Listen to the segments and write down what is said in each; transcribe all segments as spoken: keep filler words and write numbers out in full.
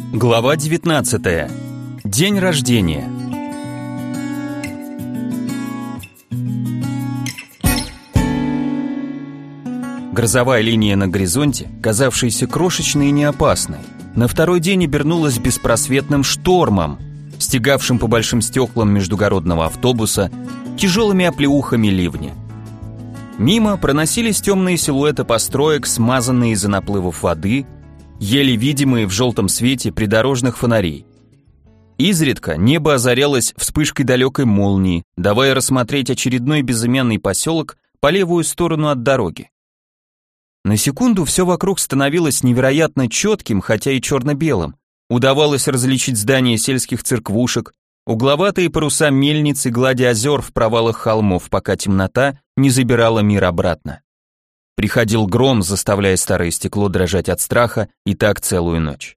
Глава девятнадцатая. День рождения. Грозовая линия на горизонте, казавшаяся крошечной и неопасной, на второй день обернулась беспросветным штормом, стегавшим по большим стеклам междугородного автобуса тяжелыми оплеухами ливня. Мимо проносились темные силуэты построек, смазанные из-за наплывов воды, еле видимые в желтом свете придорожных фонарей. Изредка небо озарялось вспышкой далекой молнии, давая рассмотреть очередной безымянный поселок по левую сторону от дороги. На секунду все вокруг становилось невероятно четким, хотя и черно-белым. Удавалось различить здания сельских церквушек, угловатые паруса мельницы, глади озер в провалах холмов, пока темнота не забирала мир обратно. Приходил гром, заставляя старое стекло дрожать от страха, и так целую ночь.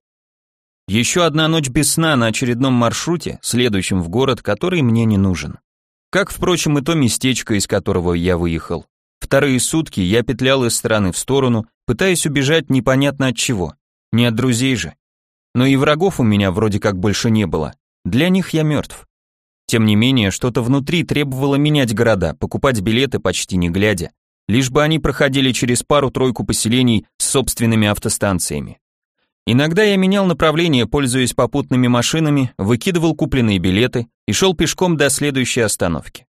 Еще одна ночь без сна на очередном маршруте, следующем в город, который мне не нужен. Как, впрочем, и то местечко, из которого я выехал. Вторые сутки я петлял из стороны в сторону, пытаясь убежать непонятно от чего. Не от друзей же. Но и врагов у меня вроде как больше не было. Для них я мертв. Тем не менее, что-то внутри требовало менять города, покупать билеты почти не глядя, лишь бы они проходили через пару-тройку поселений с собственными автостанциями. Иногда я менял направление, пользуясь попутными машинами, выкидывал купленные билеты и шел пешком до следующей остановки.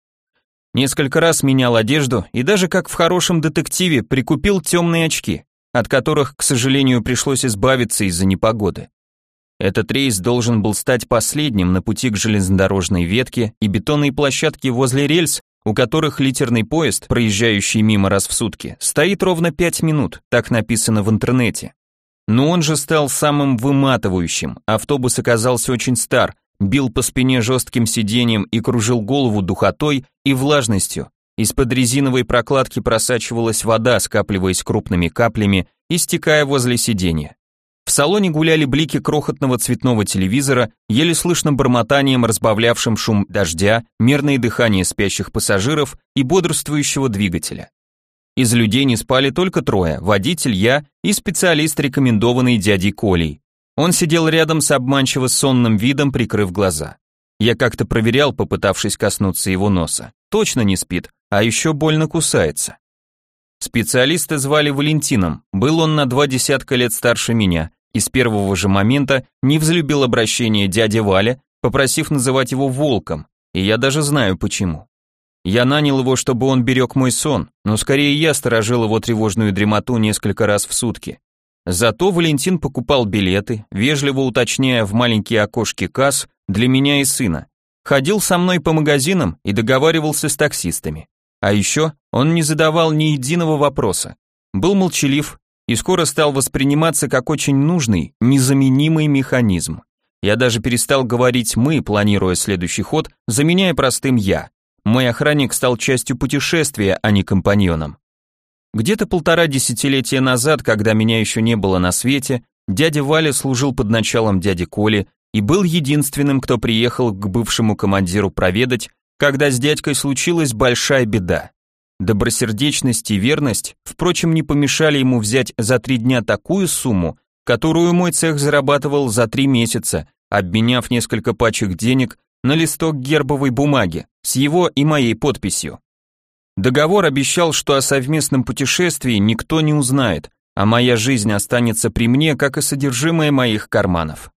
Несколько раз менял одежду и даже как в хорошем детективе прикупил темные очки, от которых, к сожалению, пришлось избавиться из-за непогоды. Этот рейс должен был стать последним на пути к железнодорожной ветке и бетонной площадке возле рельс, у которых литерный поезд, проезжающий мимо раз в сутки, стоит ровно пять минут, так написано в интернете. Но он же стал самым выматывающим, автобус оказался очень стар, бил по спине жестким сиденьем и кружил голову духотой и влажностью. Из-под резиновой прокладки просачивалась вода, скапливаясь крупными каплями и стекая возле сиденья. В салоне гуляли блики крохотного цветного телевизора, еле слышно бормотанием, разбавлявшим шум дождя, мерное дыхание спящих пассажиров и бодрствующего двигателя. Из людей не спали только трое: водитель, я и специалист, рекомендованный дядей Колей. Он сидел рядом с обманчиво сонным видом, прикрыв глаза. Я как-то проверял, попытавшись коснуться его носа. Точно не спит, а еще больно кусается. Специалиста звали Валентином, был он на два десятка лет старше меня, и с первого же момента не взлюбил обращение дядя Валя, попросив называть его Волком, и я даже знаю почему. Я нанял его, чтобы он берег мой сон, но скорее я сторожил его тревожную дремоту несколько раз в сутки. Зато Валентин покупал билеты, вежливо уточняя в маленькие окошки касс для меня и сына, ходил со мной по магазинам и договаривался с таксистами. А еще он не задавал ни единого вопроса, был молчалив и скоро стал восприниматься как очень нужный, незаменимый механизм. Я даже перестал говорить «мы», планируя следующий ход, заменяя простым «я». Мой охранник стал частью путешествия, а не компаньоном. Где-то полтора десятилетия назад, когда меня еще не было на свете, дядя Валя служил под началом дяди Коли и был единственным, кто приехал к бывшему командиру проведать, когда с дядькой случилась большая беда. Добросердечность и верность, впрочем, не помешали ему взять за три дня такую сумму, которую мой цех зарабатывал за три месяца, обменяв несколько пачек денег на листок гербовой бумаги с его и моей подписью. Договор обещал, что о совместном путешествии никто не узнает, а моя жизнь останется при мне, как и содержимое моих карманов.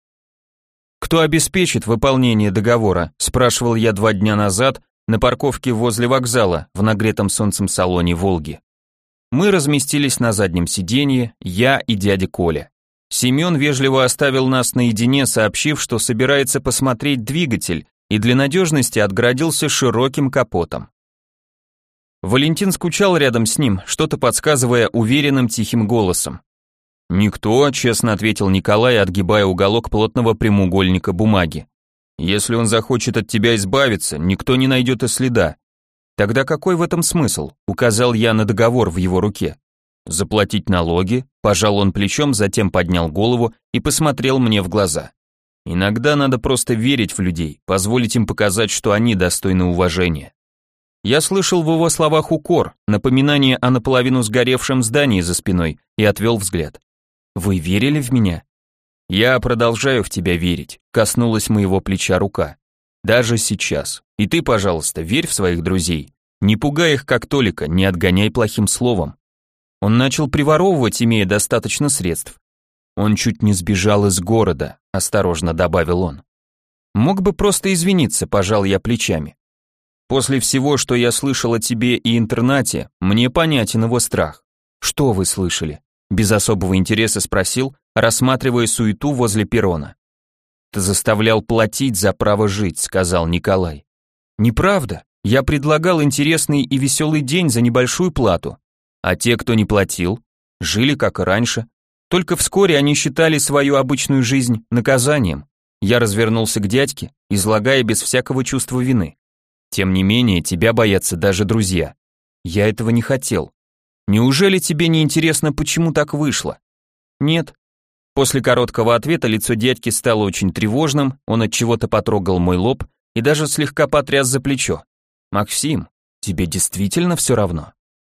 «Кто обеспечит выполнение договора?» – спрашивал я два дня назад на парковке возле вокзала в нагретом солнцем салоне «Волги». Мы разместились на заднем сиденье, я и дядя Коля. Семен вежливо оставил нас наедине, сообщив, что собирается посмотреть двигатель, и для надежности отгородился широким капотом. Валентин скучал рядом с ним, что-то подсказывая уверенным тихим голосом. «Никто», — честно ответил Николай, отгибая уголок плотного прямоугольника бумаги. «Если он захочет от тебя избавиться, никто не найдет и следа». «Тогда какой в этом смысл?» — указал я на договор в его руке. «Заплатить налоги», — пожал он плечом, затем поднял голову и посмотрел мне в глаза. «Иногда надо просто верить в людей, позволить им показать, что они достойны уважения». Я слышал в его словах укор, напоминание о наполовину сгоревшем здании за спиной, и отвел взгляд. «Вы верили в меня?» Я продолжаю в тебя верить, коснулась моего плеча рука. Даже сейчас. И ты, пожалуйста, верь в своих друзей. Не пугай их как Толика, не отгоняй плохим словом. Он начал приворовывать, имея достаточно средств. Он чуть не сбежал из города, осторожно добавил он. Мог бы просто извиниться, пожал я плечами. После всего, что я слышал о тебе и интернате, мне понятен его страх. Что вы слышали? Без особого интереса спросил, рассматривая суету возле перрона. Ты заставлял платить за право жить, сказал Николай. Неправда. Я предлагал интересный и веселый день за небольшую плату. А те, кто не платил, жили как и раньше. Только вскоре они считали свою обычную жизнь наказанием. Я развернулся к дядьке, излагая без всякого чувства вины. Тем не менее, тебя боятся даже друзья. Я этого не хотел. Неужели тебе не интересно, почему так вышло? Нет. После короткого ответа лицо дядьки стало очень тревожным, он от чего-то потрогал мой лоб и даже слегка потряс за плечо. Максим, тебе действительно все равно?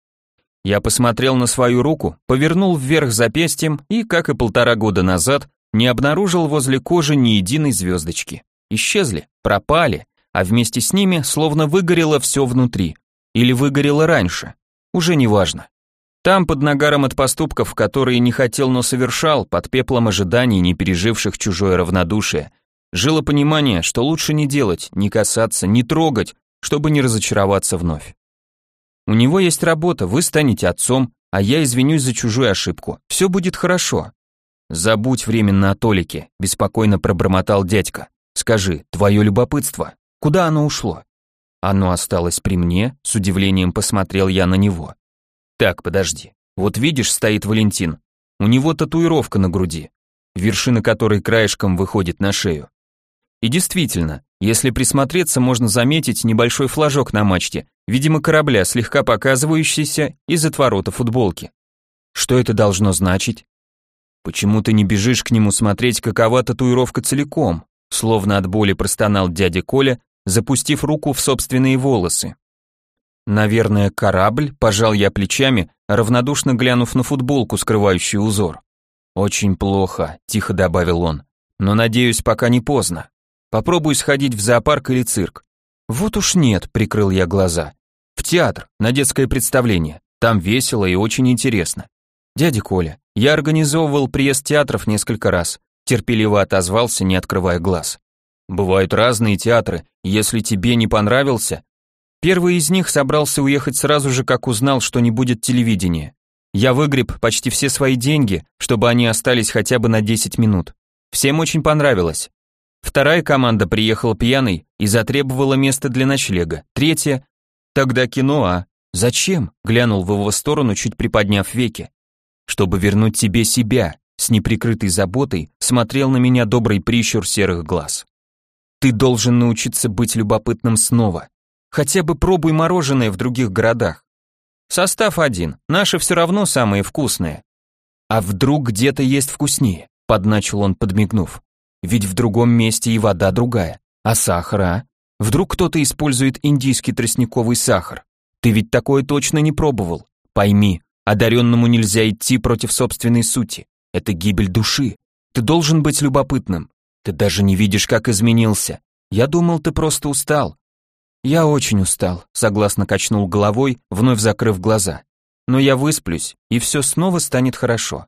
Я посмотрел на свою руку, повернул вверх запястьем и, как и полтора года назад, не обнаружил возле кожи ни единой звездочки. Исчезли, пропали, а вместе с ними словно выгорело все внутри. Или выгорело раньше. Уже не важно. Там, под нагаром от поступков, которые не хотел, но совершал, под пеплом ожиданий, не переживших чужое равнодушие, жило понимание, что лучше не делать, не касаться, не трогать, чтобы не разочароваться вновь. У него есть работа, вы станете отцом, а я извинюсь за чужую ошибку. Все будет хорошо. Забудь временно о Толике, беспокойно пробормотал дядька. Скажи, твое любопытство, куда оно ушло? Оно осталось при мне, с удивлением посмотрел я на него. Так, подожди. Вот видишь, стоит Валентин. У него татуировка на груди, вершина которой краешком выходит на шею. И действительно, если присмотреться, можно заметить небольшой флажок на мачте, видимо корабля, слегка показывающийся из отворота футболки. Что это должно значить? Почему ты не бежишь к нему смотреть, какова татуировка целиком? Словно от боли простонал дядя Коля, запустив руку в собственные волосы. Наверное, корабль, пожал я плечами, равнодушно глянув на футболку, скрывающую узор. Очень плохо, тихо добавил он, но надеюсь, пока не поздно. Попробуй сходить в зоопарк или цирк. Вот уж нет, прикрыл я глаза. В театр, на детское представление. Там весело и очень интересно. Дядя Коля, я организовывал приезд театров несколько раз. Терпеливо отозвался, не открывая глаз. Бывают разные театры, если тебе не понравился. Первый из них собрался уехать сразу же, как узнал, что не будет телевидения. Я выгреб почти все свои деньги, чтобы они остались хотя бы на десять минут. Всем очень понравилось. Вторая команда приехала пьяной и затребовала место для ночлега. Третья... Тогда кино, а? Зачем? Глянул в его сторону, чуть приподняв веки. Чтобы вернуть тебе себя. С неприкрытой заботой смотрел на меня добрый прищур серых глаз. Ты должен научиться быть любопытным снова. Хотя бы пробуй мороженое в других городах. Состав один, наши все равно самые вкусные. А вдруг где-то есть вкуснее? Подначил он, подмигнув. Ведь в другом месте и вода другая. А сахар, а? Вдруг кто-то использует индийский тростниковый сахар? Ты ведь такое точно не пробовал. Пойми, одаренному нельзя идти против собственной сути. Это гибель души. Ты должен быть любопытным. Ты даже не видишь, как изменился. Я думал, ты просто устал. Я очень устал, согласно качнул головой, вновь закрыв глаза. Но я высплюсь, и все снова станет хорошо.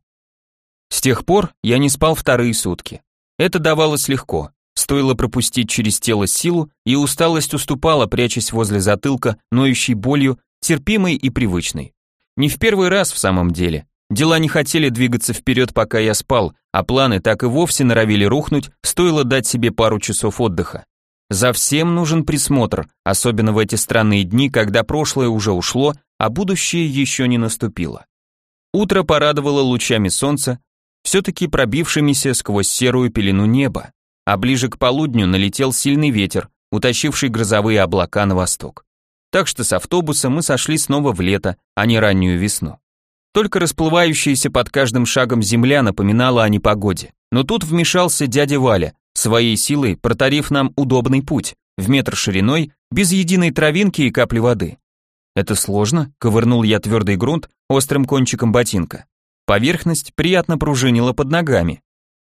С тех пор я не спал вторые сутки. Это давалось легко. Стоило пропустить через тело силу, и усталость уступала, прячась возле затылка, ноющей болью, терпимой и привычной. Не в первый раз в самом деле. Дела не хотели двигаться вперед, пока я спал, а планы так и вовсе норовили рухнуть, стоило дать себе пару часов отдыха. За всем нужен присмотр, особенно в эти странные дни, когда прошлое уже ушло, а будущее еще не наступило. Утро порадовало лучами солнца, все-таки пробившимися сквозь серую пелену неба, а ближе к полудню налетел сильный ветер, утащивший грозовые облака на восток. Так что с автобуса мы сошли снова в лето, а не раннюю весну. Только расплывающаяся под каждым шагом земля напоминала о непогоде. Но тут вмешался дядя Валя, своей силой протарив нам удобный путь, в метр шириной, без единой травинки и капли воды. Это сложно, ковырнул я твердый грунт острым кончиком ботинка. Поверхность приятно пружинила под ногами.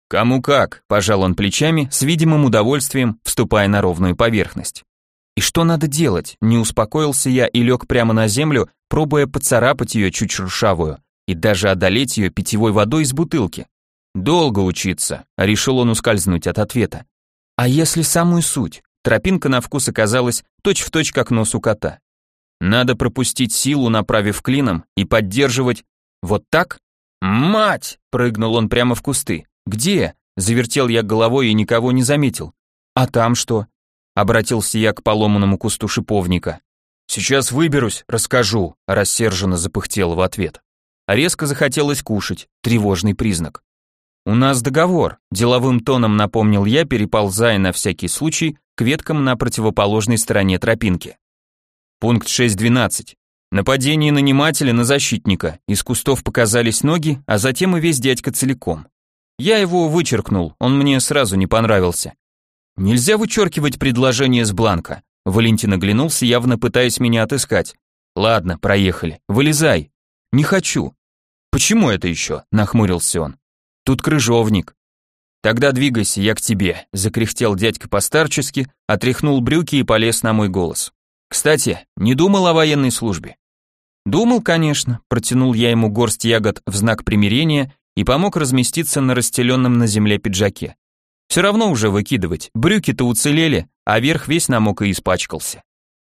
Кому как, пожал он плечами, с видимым удовольствием, вступая на ровную поверхность. И что надо делать? Не успокоился я и лег прямо на землю, пробуя поцарапать ее чуть шершавую и даже одолеть ее питьевой водой из бутылки. Долго учиться, решил он ускользнуть от ответа. А если самую суть? Тропинка на вкус оказалась точь-в-точь как нос у кота. Надо пропустить силу, направив клином, и поддерживать вот так? Мать! Прыгнул он прямо в кусты. Где? Завертел я головой и никого не заметил. А там что? Обратился я к поломанному кусту шиповника. Сейчас выберусь, расскажу, рассерженно запыхтел в ответ. Резко захотелось кушать, тревожный признак. У нас договор, деловым тоном напомнил я, переползая на всякий случай к веткам на противоположной стороне тропинки. Пункт шесть двенадцать. Нападение нанимателя на защитника. Из кустов показались ноги, а затем и весь дядька целиком. Я его вычеркнул, он мне сразу не понравился. Нельзя вычеркивать предложение с бланка. Валентин оглянулся, явно пытаясь меня отыскать. Ладно, проехали. Вылезай. Не хочу. Почему это еще? Нахмурился он. Тут крыжовник. Тогда двигайся, я к тебе, закряхтел дядька постарчески, отряхнул брюки и полез на мой голос. Кстати, не думал о военной службе? Думал, конечно, протянул я ему горсть ягод в знак примирения и помог разместиться на расстеленном на земле пиджаке. Все равно уже выкидывать, брюки-то уцелели, а верх весь намок и испачкался.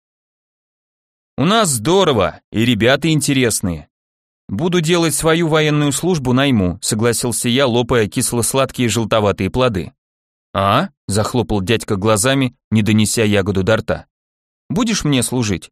У нас здорово, и ребята интересные. Буду делать свою военную службу, найму, согласился я, лопая кисло-сладкие желтоватые плоды. А? Захлопал дядька глазами, не донеся ягоду до рта. Будешь мне служить?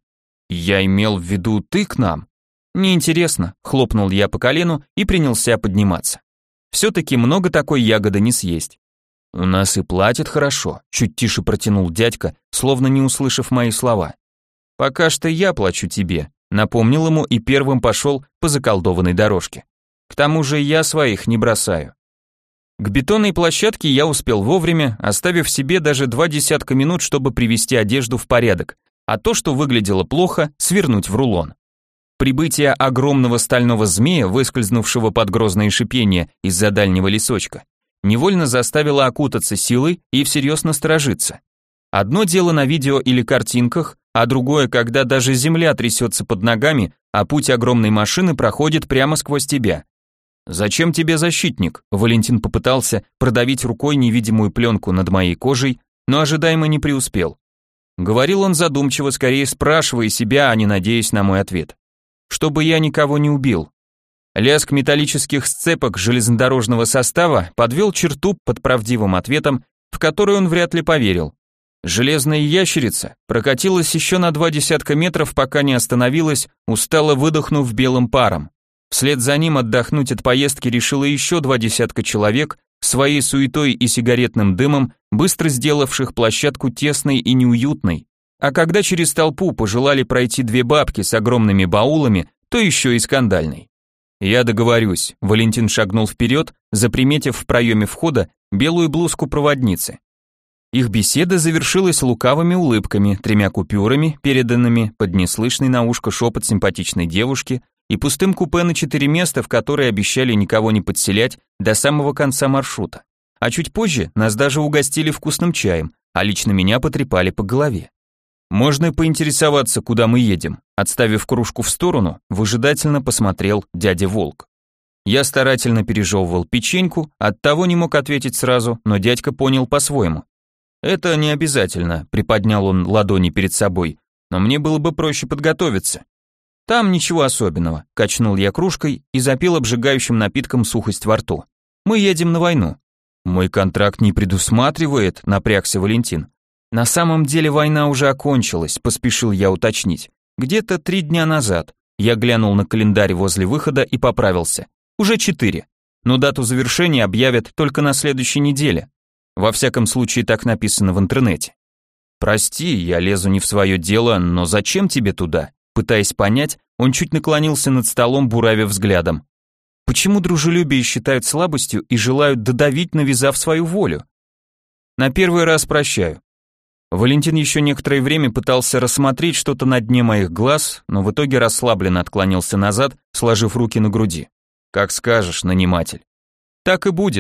Я имел в виду ты к нам. Неинтересно, хлопнул я по колену и принялся подниматься. Все-таки много такой ягоды не съесть. У нас и платят хорошо, чуть тише протянул дядька, словно не услышав мои слова. Пока что я плачу тебе, напомнил ему и первым пошел по заколдованной дорожке. К тому же я своих не бросаю. К бетонной площадке я успел вовремя, оставив себе даже два десятка минут, чтобы привести одежду в порядок, а то, что выглядело плохо, свернуть в рулон. Прибытие огромного стального змея, выскользнувшего под грозное шипение из-за дальнего лесочка, невольно заставило окутаться силой и всерьез насторожиться. Одно дело на видео или картинках, а другое, когда даже земля трясется под ногами, а путь огромной машины проходит прямо сквозь тебя. «Зачем тебе защитник?» Валентин попытался продавить рукой невидимую пленку над моей кожей, но ожидаемо не преуспел. Говорил он задумчиво, скорее спрашивая себя, а не надеясь на мой ответ. «Чтобы я никого не убил». Лязг металлических сцепок железнодорожного состава подвел черту под правдивым ответом, в который он вряд ли поверил. Железная ящерица прокатилась еще на два десятка метров, пока не остановилась, устало выдохнув белым паром. Вслед за ним отдохнуть от поездки решило еще два десятка человек, своей суетой и сигаретным дымом, быстро сделавших площадку тесной и неуютной. А когда через толпу пожелали пройти две бабки с огромными баулами, то еще и скандальной. «Я договорюсь», Валентин шагнул вперед, заприметив в проеме входа белую блузку проводницы. Их беседа завершилась лукавыми улыбками, тремя купюрами, переданными под неслышный на ушко шепот симпатичной девушки, и пустым купе на четыре места, в которое обещали никого не подселять до самого конца маршрута. А чуть позже нас даже угостили вкусным чаем, а лично меня потрепали по голове. «Можно поинтересоваться, куда мы едем?» Отставив кружку в сторону, выжидательно посмотрел дядя Волк. Я старательно пережевывал печеньку, оттого не мог ответить сразу, но дядька понял по-своему. «Это не обязательно», — приподнял он ладони перед собой, «но мне было бы проще подготовиться». «Там ничего особенного», — качнул я кружкой и запил обжигающим напитком сухость во рту. «Мы едем на войну». «Мой контракт не предусматривает», — напрягся Валентин. «На самом деле война уже окончилась», — поспешил я уточнить. «Где-то три дня назад». Я глянул на календарь возле выхода и поправился. «Уже четыре. Но дату завершения объявят только на следующей неделе. Во всяком случае, так написано в интернете». «Прости, я лезу не в свое дело, но зачем тебе туда?» Пытаясь понять, он чуть наклонился над столом, буравя взглядом. «Почему дружелюбие считают слабостью и желают додавить, навязав свою волю?» «На первый раз прощаю». Валентин еще некоторое время пытался рассмотреть что-то на дне моих глаз, но в итоге расслабленно отклонился назад, сложив руки на груди. «Как скажешь, наниматель». «Так и будет.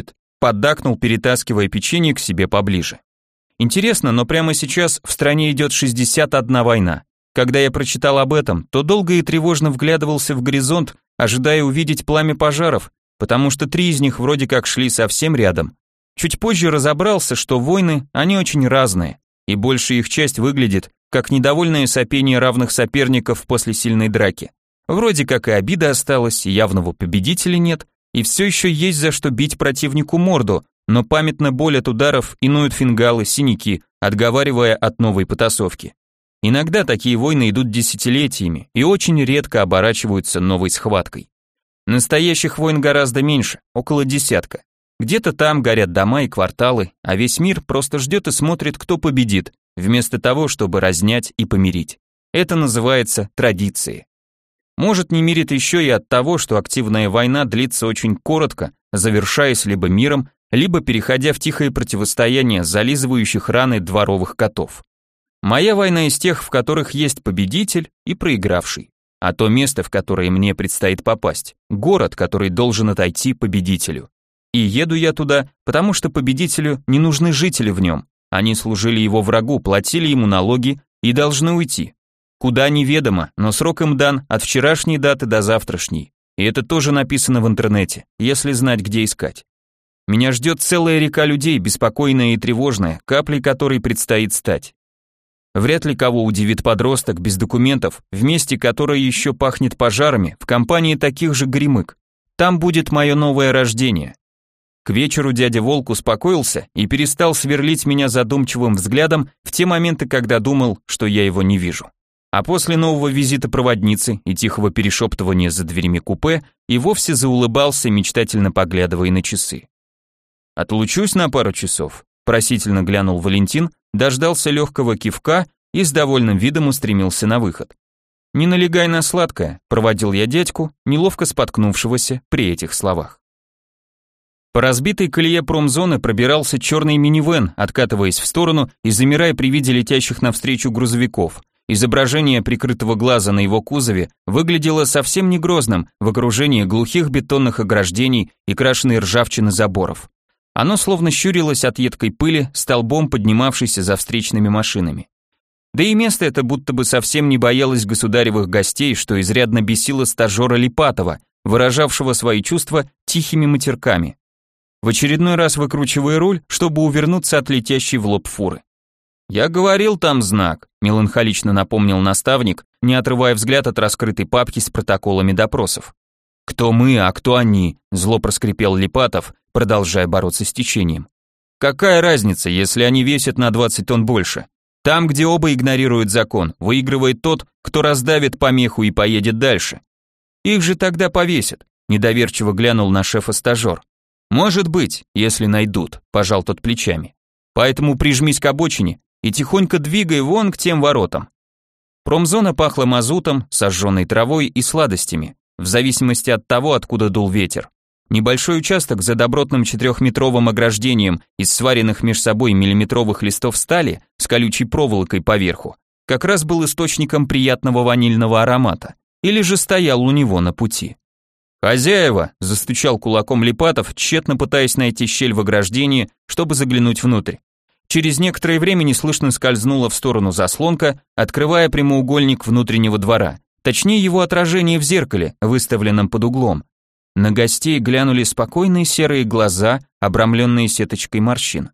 поддакнул, перетаскивая печенье к себе поближе. Интересно, но прямо сейчас в стране идет шестьдесят одна война. Когда я прочитал об этом, то долго и тревожно вглядывался в горизонт, ожидая увидеть пламя пожаров, потому что три из них вроде как шли совсем рядом. Чуть позже разобрался, что войны, они очень разные, и большая их часть выглядит как недовольное сопение равных соперников после сильной драки. Вроде как и обида осталась, и явного победителя нет, и все еще есть за что бить противнику морду, но памятна боль от ударов и ноют фингалы, синяки, отговаривая от новой потасовки. Иногда такие войны идут десятилетиями и очень редко оборачиваются новой схваткой. Настоящих войн гораздо меньше, около десятка. Где-то там горят дома и кварталы, а весь мир просто ждет и смотрит, кто победит, вместо того, чтобы разнять и помирить. Это называется традицией. Может, не мирит еще и от того, что активная война длится очень коротко, завершаясь либо миром, либо переходя в тихое противостояние зализывающих раны дворовых котов. Моя война из тех, в которых есть победитель и проигравший, а то место, в которое мне предстоит попасть, город, который должен отойти победителю. И еду я туда, потому что победителю не нужны жители в нем, они служили его врагу, платили ему налоги и должны уйти. Куда неведомо, но срок им дан от вчерашней даты до завтрашней, и это тоже написано в интернете, если знать, где искать. Меня ждет целая река людей, беспокойная и тревожная, каплей которой предстоит стать. Вряд ли кого удивит подросток без документов, в месте, которое еще пахнет пожарами, в компании таких же гремык. Там будет мое новое рождение. К вечеру дядя Волк успокоился и перестал сверлить меня задумчивым взглядом в те моменты, когда думал, что я его не вижу. А после нового визита проводницы и тихого перешептывания за дверями купе и вовсе заулыбался, мечтательно поглядывая на часы. «Отлучусь на пару часов», — просительно глянул Валентин, дождался легкого кивка и с довольным видом устремился на выход. «Не налегай на сладкое», — проводил я дядьку, неловко споткнувшегося при этих словах. По разбитой колее промзоны пробирался черный минивэн, откатываясь в сторону и замирая при виде летящих навстречу грузовиков. Изображение прикрытого глаза на его кузове выглядело совсем не грозным в окружении глухих бетонных ограждений и крашеной ржавчины заборов. Оно словно щурилось от едкой пыли, столбом поднимавшейся за встречными машинами. Да и место это будто бы совсем не боялось государевых гостей, что изрядно бесило стажера Липатова, выражавшего свои чувства тихими матерками. В очередной раз выкручивая руль, чтобы увернуться от летящей в лоб фуры. «Я говорил, там знак», — меланхолично напомнил наставник, не отрывая взгляд от раскрытой папки с протоколами допросов. «Кто мы, а кто они?» – зло проскрипел Липатов, продолжая бороться с течением. «Какая разница, если они весят на двадцать тонн больше? Там, где оба игнорируют закон, выигрывает тот, кто раздавит помеху и поедет дальше. Их же тогда повесят», – недоверчиво глянул на шефа стажер. «Может быть, если найдут», – пожал тот плечами. «Поэтому прижмись к обочине и тихонько двигай вон к тем воротам». Промзона пахла мазутом, сожженной травой и сладостями, в зависимости от того, откуда дул ветер. Небольшой участок за добротным четырехметровым ограждением из сваренных меж собой миллиметровых листов стали с колючей проволокой поверху как раз был источником приятного ванильного аромата, или же стоял у него на пути. «Хозяева!» – застучал кулаком Липатов, тщетно пытаясь найти щель в ограждении, чтобы заглянуть внутрь. Через некоторое время неслышно скользнула в сторону заслонка, открывая прямоугольник внутреннего двора. Точнее, его отражение в зеркале, выставленном под углом. На гостей глянули спокойные серые глаза, обрамленные сеточкой морщин.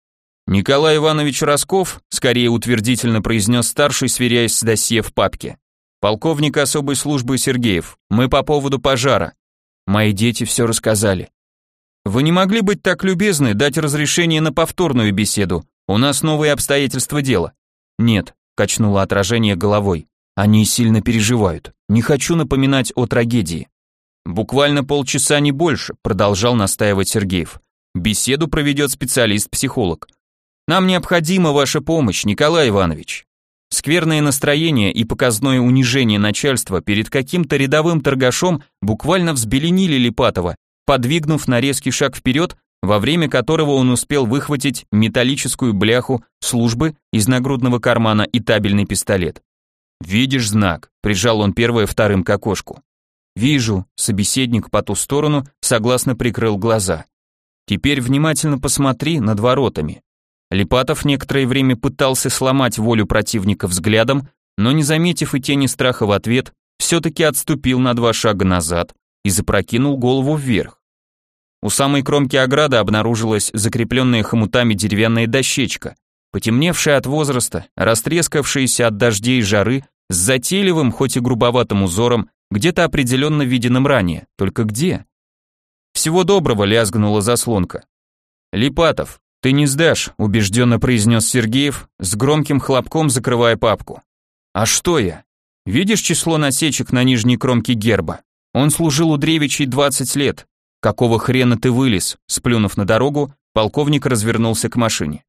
«Николай Иванович Росков», скорее утвердительно произнес старший, сверяясь с досье в папке. «Полковник особой службы Сергеев, мы по поводу пожара». Мои дети все рассказали. «Вы не могли быть так любезны дать разрешение на повторную беседу? У нас новые обстоятельства дела». «Нет», качнуло отражение головой. «Они сильно переживают. Не хочу напоминать о трагедии». «Буквально полчаса, не больше», продолжал настаивать Сергеев. «Беседу проведет специалист-психолог. Нам необходима ваша помощь, Николай Иванович». Скверное настроение и показное унижение начальства перед каким-то рядовым торгашом буквально взбеленили Липатова, подвигнув на резкий шаг вперед, во время которого он успел выхватить металлическую бляху службы из нагрудного кармана и табельный пистолет. «Видишь знак?» – прижал он первое вторым к окошку. «Вижу», – собеседник по ту сторону согласно прикрыл глаза. Теперь внимательно посмотри над воротами. Липатов некоторое время пытался сломать волю противника взглядом, но не заметив и тени страха в ответ, все-таки отступил на два шага назад и запрокинул голову вверх. У самой кромки ограды обнаружилась закрепленная хомутами деревянная дощечка, потемневшая от возраста, растрескавшаяся от дождей и жары, с затейливым, хоть и грубоватым узором, где-то определенно виденным ранее, только где? «Всего доброго», — лязгнула заслонка. «Липатов, ты не сдашь», — убежденно произнес Сергеев, с громким хлопком закрывая папку. «А что я? Видишь число насечек на нижней кромке герба? Он служил у Древичей двадцать лет. Какого хрена ты вылез?» Сплюнув на дорогу, полковник развернулся к машине.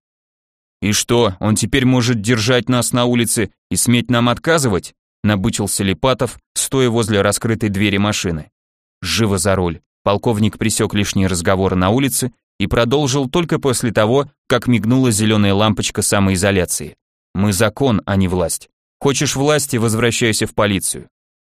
«И что, он теперь может держать нас на улице и сметь нам отказывать?» Набычился Липатов, стоя возле раскрытой двери машины. «Живо за руль». Полковник пресек лишние разговоры на улице и продолжил только после того, как мигнула зеленая лампочка самоизоляции. «Мы закон, а не власть. Хочешь власти, возвращайся в полицию».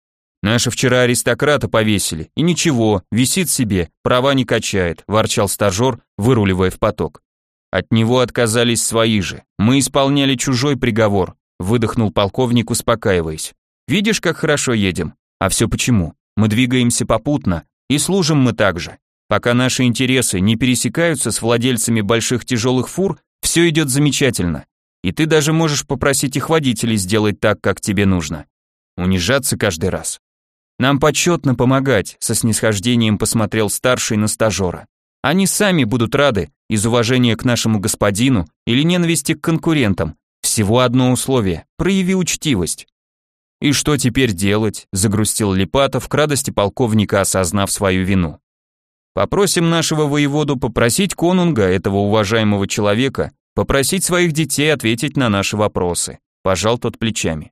«Наши вчера аристократа повесили, и ничего, висит себе, права не качает», ворчал стажер, выруливая в поток. «От него отказались свои же. Мы исполняли чужой приговор», выдохнул полковник, успокаиваясь. «Видишь, как хорошо едем? А все почему? Мы двигаемся попутно, и служим мы также. Пока наши интересы не пересекаются с владельцами больших тяжелых фур, все идет замечательно. И ты даже можешь попросить их водителей сделать так, как тебе нужно. Унижаться каждый раз. Нам почетно помогать», со снисхождением посмотрел старший на стажера. «Они сами будут рады, из уважения к нашему господину или ненависти к конкурентам. Всего одно условие – прояви учтивость». «И что теперь делать?» – загрустил Липатов, к радости полковника осознав свою вину. «Попросим нашего воеводу попросить конунга, этого уважаемого человека, попросить своих детей ответить на наши вопросы», – пожал тот плечами.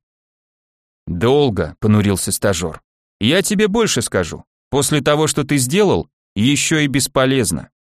«Долго», – понурился стажер. «Я тебе больше скажу. После того, что ты сделал, еще и бесполезно.